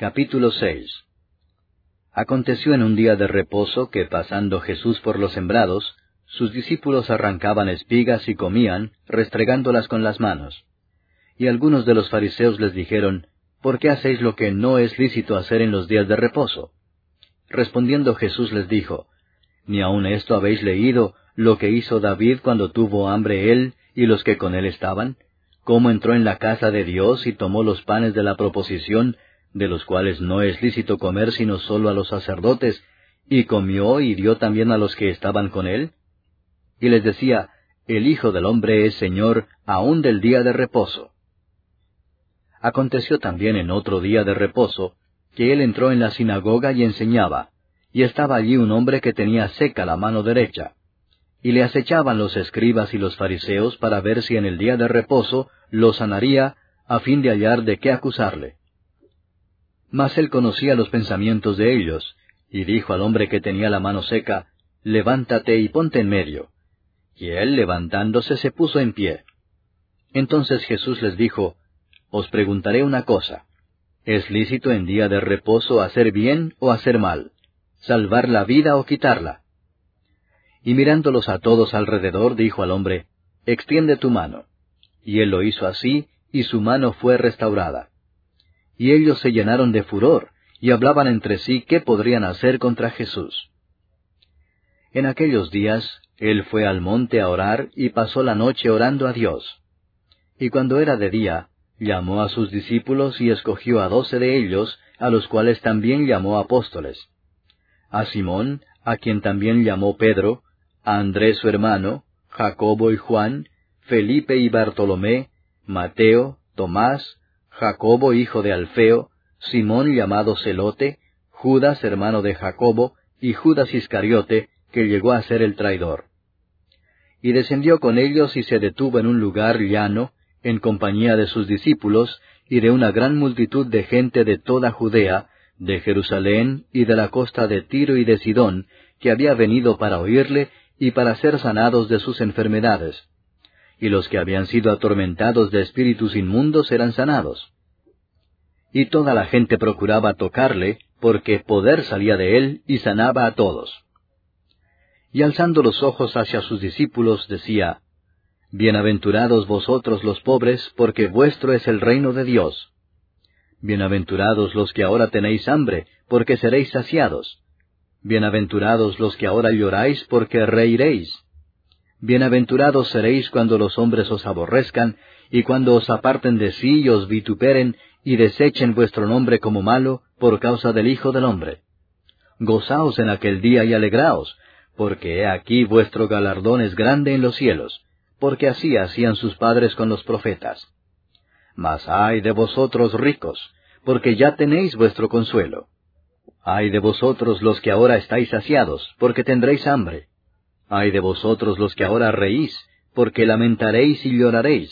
Capítulo 6. Aconteció en un día de reposo que, pasando Jesús por los sembrados, sus discípulos arrancaban espigas y comían, restregándolas con las manos. Y algunos de los fariseos les dijeron, ¿por qué hacéis lo que no es lícito hacer en los días de reposo? Respondiendo Jesús les dijo, ¿ni aun esto habéis leído, lo que hizo David cuando tuvo hambre él y los que con él estaban? ¿Cómo entró en la casa de Dios y tomó los panes de la proposición, de los cuales no es lícito comer sino solo a los sacerdotes, y comió y dio también a los que estaban con él? Y les decía, el Hijo del Hombre es Señor aun del día de reposo. Aconteció también en otro día de reposo, que él entró en la sinagoga y enseñaba, y estaba allí un hombre que tenía seca la mano derecha. Y le acechaban los escribas y los fariseos para ver si en el día de reposo lo sanaría, a fin de hallar de qué acusarle. Mas él conocía los pensamientos de ellos, y dijo al hombre que tenía la mano seca, levántate y ponte en medio. Y él, levantándose, se puso en pie. Entonces Jesús les dijo, os preguntaré una cosa, ¿es lícito en día de reposo hacer bien o hacer mal, salvar la vida o quitarla? Y mirándolos a todos alrededor, dijo al hombre, extiende tu mano. Y él lo hizo así, y su mano fue restaurada. Y ellos se llenaron de furor, y hablaban entre sí qué podrían hacer contra Jesús. En aquellos días, él fue al monte a orar, y pasó la noche orando a Dios. Y cuando era de día, llamó a sus discípulos y escogió a 12 de ellos, a los cuales también llamó apóstoles. A Simón, a quien también llamó Pedro, a Andrés su hermano, Jacobo y Juan, Felipe y Bartolomé, Mateo, Tomás, Jacobo hijo de Alfeo, Simón llamado Celote, Judas hermano de Jacobo, y Judas Iscariote, que llegó a ser el traidor. Y descendió con ellos y se detuvo en un lugar llano, en compañía de sus discípulos, y de una gran multitud de gente de toda Judea, de Jerusalén y de la costa de Tiro y de Sidón, que había venido para oírle y para ser sanados de sus enfermedades. Y los que habían sido atormentados de espíritus inmundos eran sanados. Y toda la gente procuraba tocarle, porque poder salía de él y sanaba a todos. Y alzando los ojos hacia sus discípulos, decía, bienaventurados vosotros los pobres, porque vuestro es el reino de Dios. Bienaventurados los que ahora tenéis hambre, porque seréis saciados. Bienaventurados los que ahora lloráis, porque reiréis. Bienaventurados seréis cuando los hombres os aborrezcan, y cuando os aparten de sí y os vituperen, y desechen vuestro nombre como malo, por causa del Hijo del Hombre. Gozaos en aquel día y alegraos, porque he aquí vuestro galardón es grande en los cielos, porque así hacían sus padres con los profetas. Mas ay de vosotros ricos, porque ya tenéis vuestro consuelo. Ay de vosotros los que ahora estáis saciados, porque tendréis hambre. Ay de vosotros los que ahora reís, porque lamentaréis y lloraréis.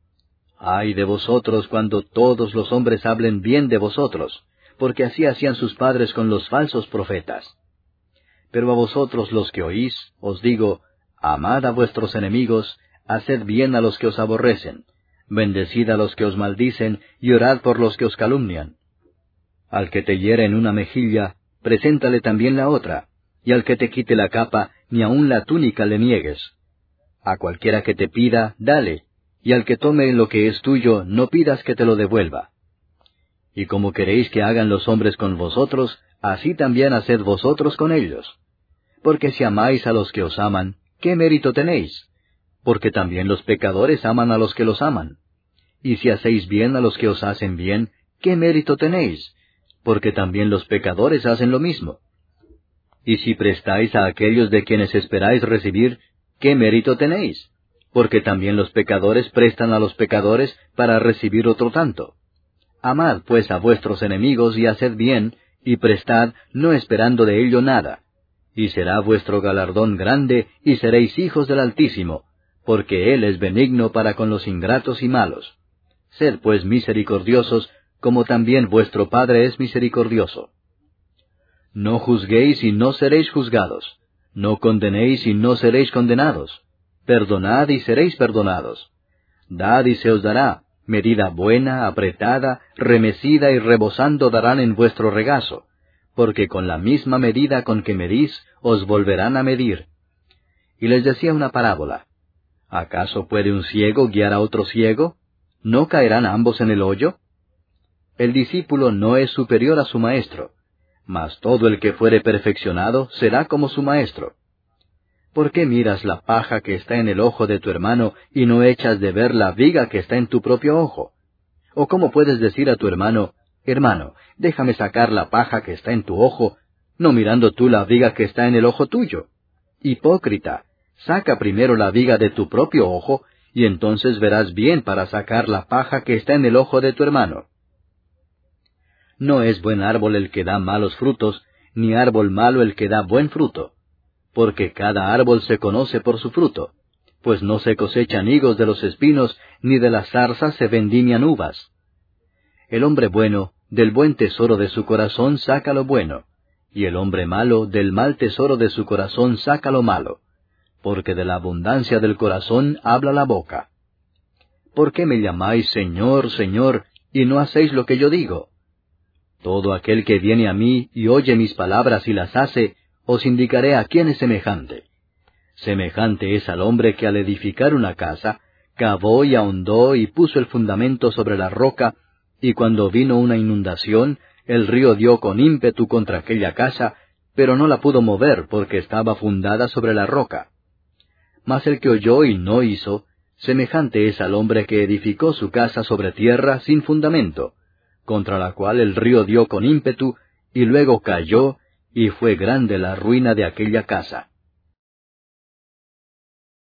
Ay de vosotros cuando todos los hombres hablen bien de vosotros, porque así hacían sus padres con los falsos profetas. Pero a vosotros los que oís, os digo, amad a vuestros enemigos, haced bien a los que os aborrecen, bendecid a los que os maldicen, y orad por los que os calumnian. Al que te hiere en una mejilla, preséntale también la otra, y al que te quite la capa, ni aun la túnica le niegues. A cualquiera que te pida, dale, y al que tome lo que es tuyo, no pidas que te lo devuelva. Y como queréis que hagan los hombres con vosotros, así también haced vosotros con ellos. Porque si amáis a los que os aman, ¿qué mérito tenéis? Porque también los pecadores aman a los que los aman. Y si hacéis bien a los que os hacen bien, ¿qué mérito tenéis? Porque también los pecadores hacen lo mismo. Y si prestáis a aquellos de quienes esperáis recibir, ¿qué mérito tenéis? Porque también los pecadores prestan a los pecadores para recibir otro tanto. Amad pues a vuestros enemigos y haced bien, y prestad, no esperando de ello nada. Y será vuestro galardón grande, y seréis hijos del Altísimo, porque Él es benigno para con los ingratos y malos. Sed pues misericordiosos, como también vuestro Padre es misericordioso. No juzguéis y no seréis juzgados. No condenéis y no seréis condenados. Perdonad y seréis perdonados. Dad y se os dará. Medida buena, apretada, remecida y rebosando darán en vuestro regazo, porque con la misma medida con que medís, os volverán a medir. Y les decía una parábola. ¿Acaso puede un ciego guiar a otro ciego? ¿No caerán ambos en el hoyo? El discípulo no es superior a su maestro, mas todo el que fuere perfeccionado será como su maestro. ¿Por qué miras la paja que está en el ojo de tu hermano y no echas de ver la viga que está en tu propio ojo? ¿O cómo puedes decir a tu hermano, hermano, déjame sacar la paja que está en tu ojo, no mirando tú la viga que está en el ojo tuyo? Hipócrita, saca primero la viga de tu propio ojo, y entonces verás bien para sacar la paja que está en el ojo de tu hermano. No es buen árbol el que da malos frutos, ni árbol malo el que da buen fruto. Porque cada árbol se conoce por su fruto, pues no se cosechan higos de los espinos, ni de las zarzas se vendimian uvas. El hombre bueno, del buen tesoro de su corazón saca lo bueno, y el hombre malo, del mal tesoro de su corazón saca lo malo, porque de la abundancia del corazón habla la boca. ¿Por qué me llamáis Señor, Señor, y no hacéis lo que yo digo? Todo aquel que viene a mí y oye mis palabras y las hace, os indicaré a quién es semejante. Semejante es al hombre que al edificar una casa, cavó y ahondó y puso el fundamento sobre la roca, y cuando vino una inundación, el río dio con ímpetu contra aquella casa, pero no la pudo mover porque estaba fundada sobre la roca. Mas el que oyó y no hizo, semejante es al hombre que edificó su casa sobre tierra sin fundamento, contra la cual el río dio con ímpetu, y luego cayó, y fue grande la ruina de aquella casa.